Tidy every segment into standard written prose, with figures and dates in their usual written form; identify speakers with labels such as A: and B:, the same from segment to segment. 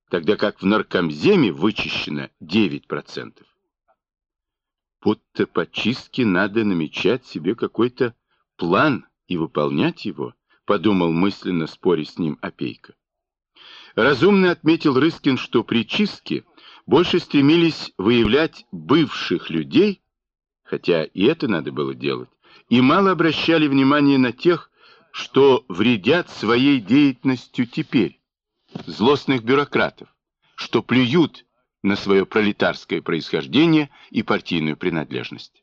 A: тогда как в наркомземе вычищено 9%. Будто по чистке надо намечать себе какой-то план и выполнять его, подумал мысленно, споря с ним Опейко. Разумно отметил Рыскин, что при чистке больше стремились выявлять бывших людей, хотя и это надо было делать, и мало обращали внимание на тех, что вредят своей деятельностью теперь, злостных бюрократов, что плюют на свое пролетарское происхождение и партийную принадлежность.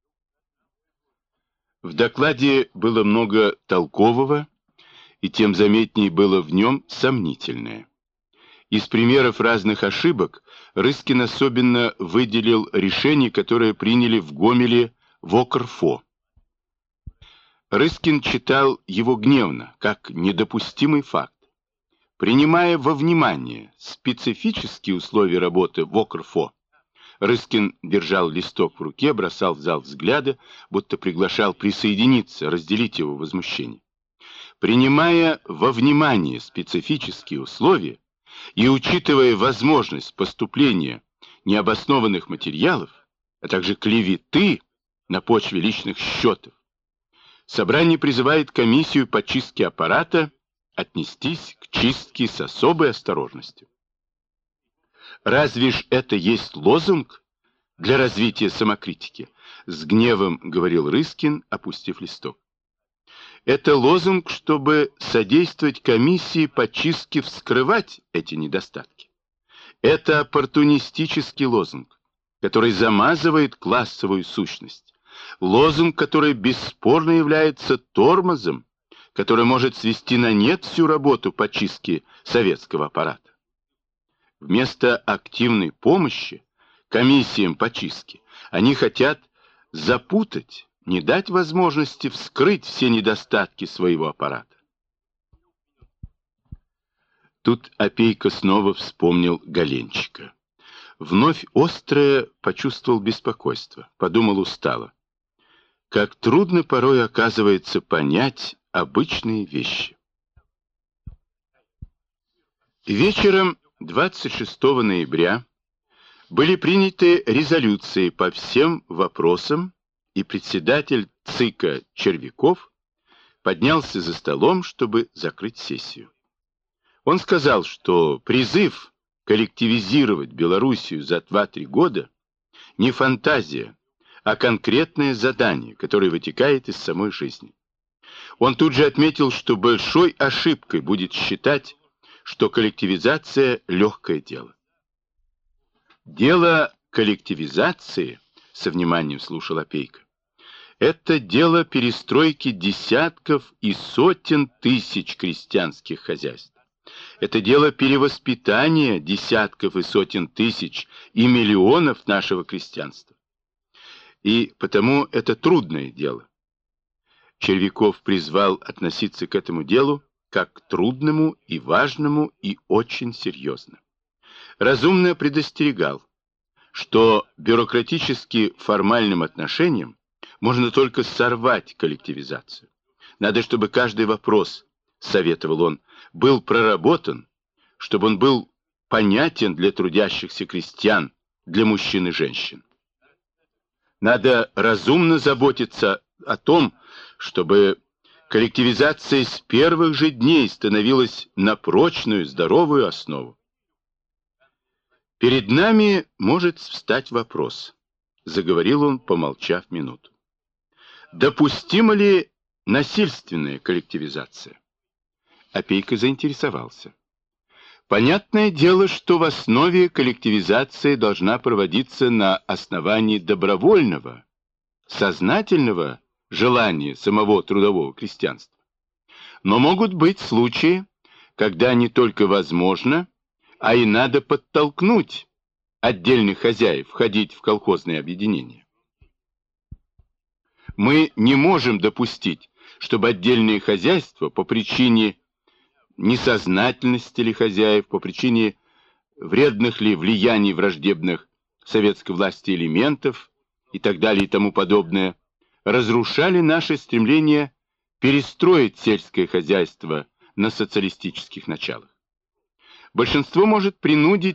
A: В докладе было много толкового, и тем заметнее было в нем сомнительное. Из примеров разных ошибок Рыскин особенно выделил решение, которое приняли в Гомеле в Окрфо. Рыскин читал его гневно, как недопустимый факт. Принимая во внимание специфические условия работы в Окрфо, Рыскин держал листок в руке, бросал в зал взгляды, будто приглашал присоединиться, разделить его возмущение. Принимая во внимание специфические условия и учитывая возможность поступления необоснованных материалов, а также клеветы на почве личных счетов, собрание призывает комиссию по чистке аппарата отнестись к чистке с особой осторожностью. Разве ж это есть лозунг для развития самокритики? С гневом говорил Рыскин, опустив листок. Это лозунг, чтобы содействовать комиссии по чистке вскрывать эти недостатки. Это оппортунистический лозунг, который замазывает классовую сущность. Лозунг, который бесспорно является тормозом, который может свести на нет всю работу по чистке советского аппарата. Вместо активной помощи комиссиям по чистке они хотят запутать, не дать возможности вскрыть все недостатки своего аппарата. Тут Опейко снова вспомнил Галенчика. Вновь острое почувствовал беспокойство, подумал устало. Как трудно порой оказывается понять обычные вещи. Вечером 26 ноября были приняты резолюции по всем вопросам, и председатель ЦИКа Червяков поднялся за столом, чтобы закрыть сессию. Он сказал, что призыв коллективизировать Белоруссию за 2-3 года не фантазия, а конкретное задание, которое вытекает из самой жизни. Он тут же отметил, что большой ошибкой будет считать, что коллективизация – легкое дело. Дело коллективизации, со вниманием слушал Опейко, это дело перестройки десятков и сотен тысяч крестьянских хозяйств. Это дело перевоспитания десятков и сотен тысяч и миллионов нашего крестьянства. И потому это трудное дело. Червяков призвал относиться к этому делу как к трудному и важному и очень серьезно. Разумно предостерегал, что бюрократически формальным отношением можно только сорвать коллективизацию. Надо, чтобы каждый вопрос, советовал он, был проработан, чтобы он был понятен для трудящихся крестьян, для мужчин и женщин. Надо разумно заботиться о том, чтобы коллективизация с первых же дней становилась на прочную, здоровую основу. Перед нами может встать вопрос, заговорил он, помолчав минуту. Допустима ли насильственная коллективизация? Опейко заинтересовался. Понятное дело, что в основе коллективизация должна проводиться на основании добровольного, сознательного желания самого трудового крестьянства. Но могут быть случаи, когда не только возможно, а и надо подтолкнуть отдельных хозяев входить в колхозные объединения. Мы не можем допустить, чтобы отдельные хозяйства по причине несознательности ли хозяев, по причине вредных ли влияний враждебных советской власти элементов и так далее и тому подобное, разрушали наше стремление перестроить сельское хозяйство на социалистических началах. Большинство может принудить